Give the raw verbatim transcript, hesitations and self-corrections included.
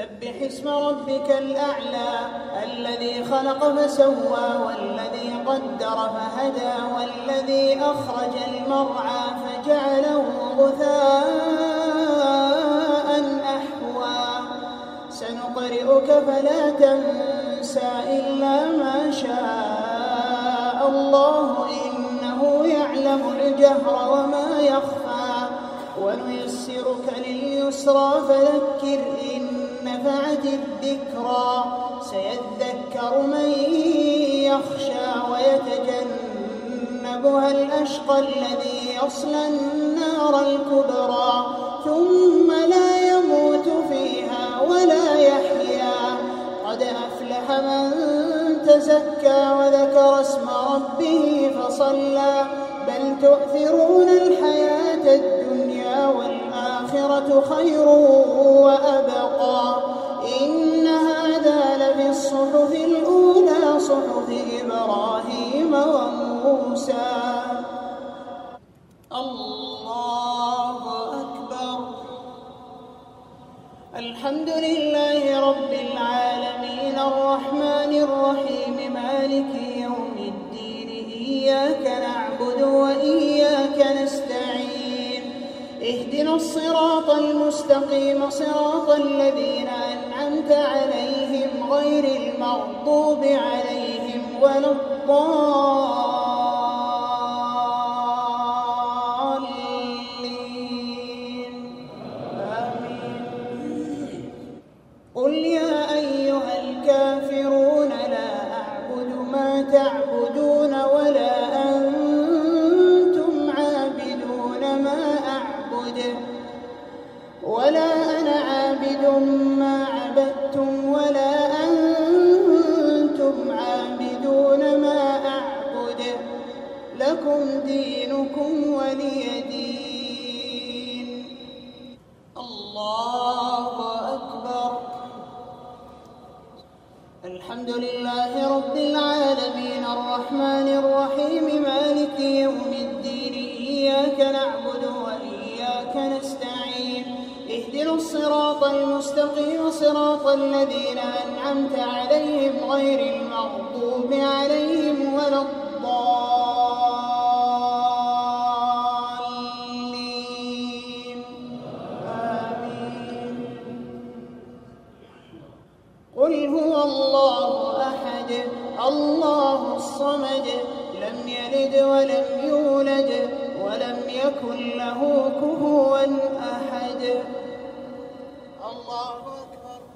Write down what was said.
سبح اسم ربك الأعلى الذي خلق فسوى والذي قدر فهدى والذي أخرج المرعى فجعله غثاء أحوى سنقرئك فلا تنسى إلا ما شاء الله إنه يعلم الجهر وما يخفى ونيسرك لليسرى فذكر إن نفعت الذكرى سيذكر من يخشى ويتجنبها الأشقى الذي يصلى النار الكبرى ثم لا يموت فيها ولا يحيا قد أفلح من تزكى وذكر اسم ربه فصلى بل تؤثرون الحياة الدنيا والآخرة خير وأبقى إن هذا لفي الصحف الأولى صحف إبراهيم وموسى. الله أكبر. الحمد لله رب العالمين الرحمن الرحيم مالك يوم الدين إياك نعبد وإياك نستعين اهدنا الصراط المستقيم صراط الذين أنعمت عليهم غير المغضوب عليهم ولا الضالين آمين. قل يا أيها الكافرون لا أعبد ما تعبدون ولا أنتم عابدون ما أعبد ولا أنا عابد ما عبدتم ولا أنتم عابدون ما أعبد لكم دينكم ولي دين. الله أكبر. الحمد لله رب العالمين الرحمن الرحيم مالك يوم الدين إياك نعبد وإياك نستعين اهدنا الصراط المستقيم صراط الذين أنعمت عليهم غير المغضوب عليهم ولا الضالين آمين. قل هو الله أحد الله الصمد لم يلد ولم يولد ولم يكن له كفوا أحد. الله أكبر.